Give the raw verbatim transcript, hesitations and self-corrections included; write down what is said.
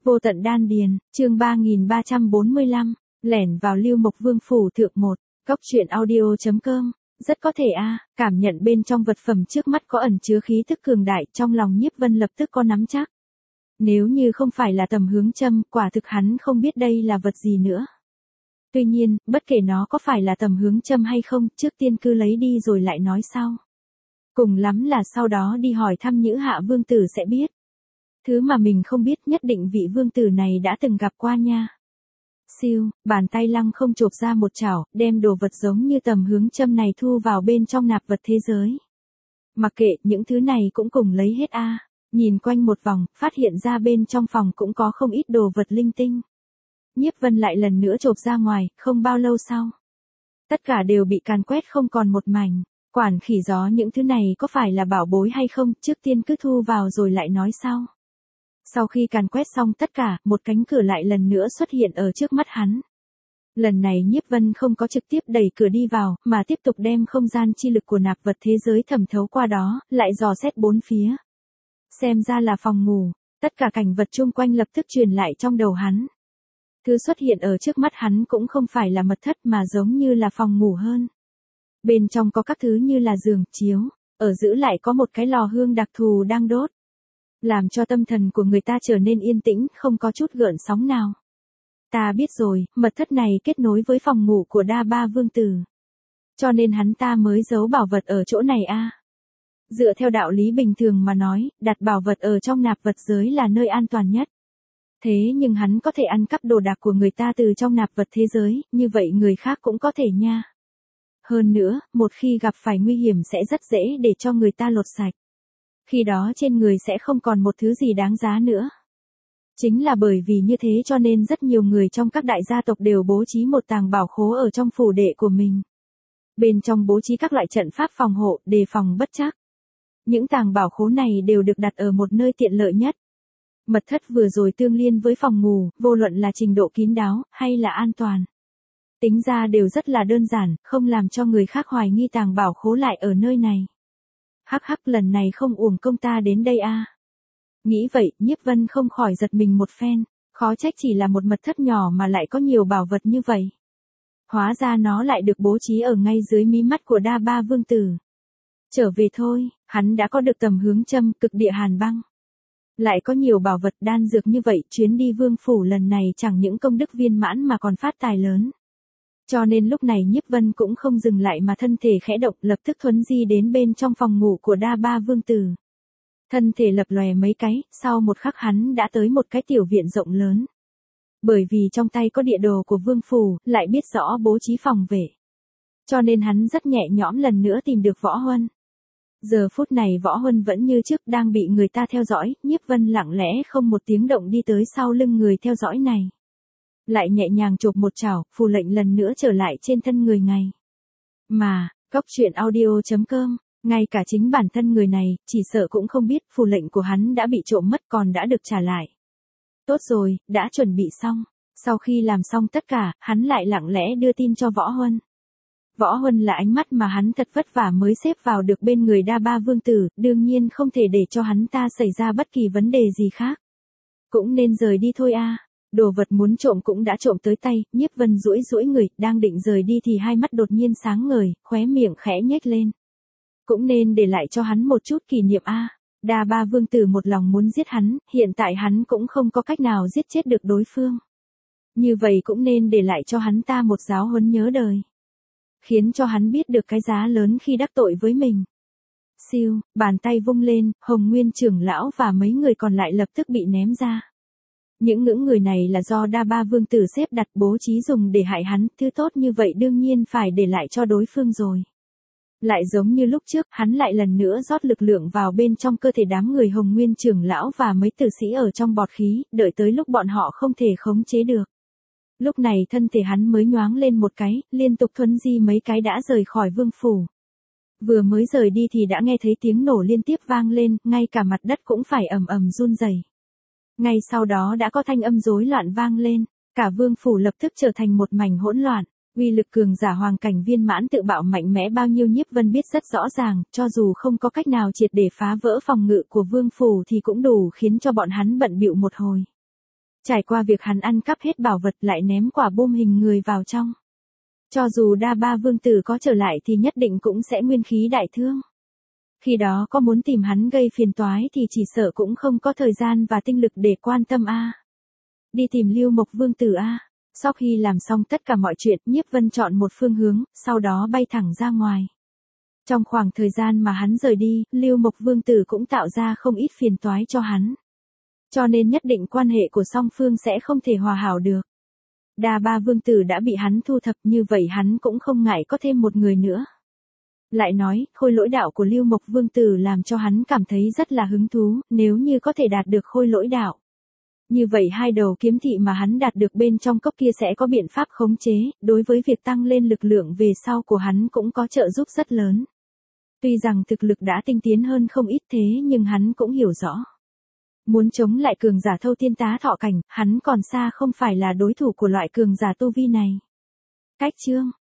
Vô tận đan điền, chương ba nghìn ba trăm bốn mươi lăm, lẻn vào Lưu Mộc Vương phủ thượng một, góc truyện audio chấm com. Rất có thể a, cảm nhận bên trong vật phẩm trước mắt có ẩn chứa khí tức cường đại, trong lòng Nhiếp Vân lập tức có nắm chắc. Nếu như không phải là tầm hướng châm, quả thực hắn không biết đây là vật gì nữa. Tuy nhiên, bất kể nó có phải là tầm hướng châm hay không, trước tiên cứ lấy đi rồi lại nói sau. Cùng lắm là sau đó đi hỏi thăm Nhữ Hạ Vương tử sẽ biết. Thứ mà mình không biết nhất định vị vương tử này đã từng gặp qua nha. Siêu, bàn tay lăng không chộp ra một chảo, đem đồ vật giống như tầm hướng châm này thu vào bên trong nạp vật thế giới. Mặc kệ, những thứ này cũng cùng lấy hết a. Nhìn quanh một vòng, phát hiện ra bên trong phòng cũng có không ít đồ vật linh tinh. Nhiếp Vân lại lần nữa chộp ra ngoài, không bao lâu sau. Tất cả đều bị càn quét không còn một mảnh. Quản khỉ gió những thứ này có phải là bảo bối hay không, trước tiên cứ thu vào rồi lại nói sau. Sau khi càn quét xong tất cả, một cánh cửa lại lần nữa xuất hiện ở trước mắt hắn. Lần này Nhiếp Vân không có trực tiếp đẩy cửa đi vào, mà tiếp tục đem không gian chi lực của nạp vật thế giới thẩm thấu qua đó, lại dò xét bốn phía. Xem ra là phòng ngủ, tất cả cảnh vật chung quanh lập tức truyền lại trong đầu hắn. Thứ xuất hiện ở trước mắt hắn cũng không phải là mật thất mà giống như là phòng ngủ hơn. Bên trong có các thứ như là giường, chiếu, ở giữ lại có một cái lò hương đặc thù đang đốt. Làm cho tâm thần của người ta trở nên yên tĩnh, không có chút gợn sóng nào. Ta biết rồi, mật thất này kết nối với phòng ngủ của Đa Ba Vương tử. Cho nên hắn ta mới giấu bảo vật ở chỗ này a. Dựa theo đạo lý bình thường mà nói, đặt bảo vật ở trong nạp vật giới là nơi an toàn nhất. Thế nhưng hắn có thể ăn cắp đồ đạc của người ta từ trong nạp vật thế giới, như vậy người khác cũng có thể nha. Hơn nữa, một khi gặp phải nguy hiểm sẽ rất dễ để cho người ta lột sạch. Khi đó trên người sẽ không còn một thứ gì đáng giá nữa. Chính là bởi vì như thế cho nên rất nhiều người trong các đại gia tộc đều bố trí một tàng bảo khố ở trong phủ đệ của mình. Bên trong bố trí các loại trận pháp phòng hộ, đề phòng bất trắc. Những tàng bảo khố này đều được đặt ở một nơi tiện lợi nhất. Mật thất vừa rồi tương liên với phòng ngủ, vô luận là trình độ kín đáo, hay là an toàn. Tính ra đều rất là đơn giản, không làm cho người khác hoài nghi tàng bảo khố lại ở nơi này. Hắc hắc, lần này không uổng công ta đến đây a. Nghĩ vậy, Nhiếp Vân không khỏi giật mình một phen, khó trách chỉ là một mật thất nhỏ mà lại có nhiều bảo vật như vậy. Hóa ra nó lại được bố trí ở ngay dưới mí mắt của Đa Ba Vương tử. Trở về thôi, hắn đã có được tầm hướng châm, cực địa hàn băng. Lại có nhiều bảo vật đan dược như vậy, chuyến đi vương phủ lần này chẳng những công đức viên mãn mà còn phát tài lớn. Cho nên lúc này Nhiếp Vân cũng không dừng lại mà thân thể khẽ động, lập tức thuấn di đến bên trong phòng ngủ của Đa Ba Vương tử. Thân thể lập lòe mấy cái, sau một khắc hắn đã tới một cái tiểu viện rộng lớn. Bởi vì trong tay có địa đồ của vương phủ, lại biết rõ bố trí phòng vệ. Cho nên hắn rất nhẹ nhõm lần nữa tìm được Võ Huân. Giờ phút này Võ Huân vẫn như trước đang bị người ta theo dõi, Nhiếp Vân lặng lẽ không một tiếng động đi tới sau lưng người theo dõi này. Lại nhẹ nhàng chộp một chảo, phù lệnh lần nữa trở lại trên thân người này. Mà, góc truyện audio chấm com, ngay cả chính bản thân người này, chỉ sợ cũng không biết phù lệnh của hắn đã bị trộm mất còn đã được trả lại. Tốt rồi, đã chuẩn bị xong. Sau khi làm xong tất cả, hắn lại lặng lẽ đưa tin cho Võ Huân. Võ Huân là ánh mắt mà hắn thật vất vả mới xếp vào được bên người Đa Ba Vương tử, đương nhiên không thể để cho hắn ta xảy ra bất kỳ vấn đề gì khác. Cũng nên rời đi thôi a. Đồ vật muốn trộm cũng đã trộm tới tay, Nhiếp Vân duỗi duỗi người, đang định rời đi thì hai mắt đột nhiên sáng ngời, khóe miệng khẽ nhếch lên. Cũng nên để lại cho hắn một chút kỷ niệm a. Đa Ba Vương tử một lòng muốn giết hắn, hiện tại hắn cũng không có cách nào giết chết được đối phương. Như vậy cũng nên để lại cho hắn ta một giáo huấn nhớ đời. Khiến cho hắn biết được cái giá lớn khi đắc tội với mình. Siêu, bàn tay vung lên, Hồng Nguyên trưởng lão và mấy người còn lại lập tức bị ném ra. Những ngưỡng người này là do Đa Ba Vương tử xếp đặt bố trí dùng để hại hắn, thứ tốt như vậy đương nhiên phải để lại cho đối phương rồi. Lại giống như lúc trước, hắn lại lần nữa rót lực lượng vào bên trong cơ thể đám người Hồng Nguyên trưởng lão và mấy tử sĩ ở trong bọt khí, đợi tới lúc bọn họ không thể khống chế được. Lúc này thân thể hắn mới nhoáng lên một cái, liên tục thuấn di mấy cái đã rời khỏi vương phủ. Vừa mới rời đi thì đã nghe thấy tiếng nổ liên tiếp vang lên, ngay cả mặt đất cũng phải ầm ầm run rẩy. Ngay sau đó đã có thanh âm rối loạn vang lên, cả vương phủ lập tức trở thành một mảnh hỗn loạn. Uy lực cường giả hoàng cảnh viên mãn tự bạo mạnh mẽ bao nhiêu Nhiếp Vân biết rất rõ ràng, cho dù không có cách nào triệt để phá vỡ phòng ngự của vương phủ thì cũng đủ khiến cho bọn hắn bận bịu một hồi. Trải qua việc hắn ăn cắp hết bảo vật lại ném quả bom hình người vào trong. Cho dù đa ba vương tử có trở lại thì nhất định cũng sẽ nguyên khí đại thương. Khi đó có muốn tìm hắn gây phiền toái thì chỉ sợ cũng không có thời gian và tinh lực để quan tâm a. Đi tìm Lưu Mộc vương tử a. Sau khi làm xong tất cả mọi chuyện, Nhiếp Vân chọn một phương hướng, sau đó bay thẳng ra ngoài. Trong khoảng thời gian mà hắn rời đi, Lưu Mộc vương tử cũng tạo ra không ít phiền toái cho hắn. Cho nên nhất định quan hệ của song phương sẽ không thể hòa hảo được. Đa ba vương tử đã bị hắn thu thập, như vậy hắn cũng không ngại có thêm một người nữa. Lại nói, khôi lỗi đạo của Lưu Mộc vương tử làm cho hắn cảm thấy rất là hứng thú, nếu như có thể đạt được khôi lỗi đạo. Như vậy hai đầu kiếm thị mà hắn đạt được bên trong cốc kia sẽ có biện pháp khống chế, đối với việc tăng lên lực lượng về sau của hắn cũng có trợ giúp rất lớn. Tuy rằng thực lực đã tinh tiến hơn không ít thế nhưng hắn cũng hiểu rõ. Muốn chống lại cường giả thâu thiên tá thọ cảnh, hắn còn xa không phải là đối thủ của loại cường giả tu vi này. Cách chương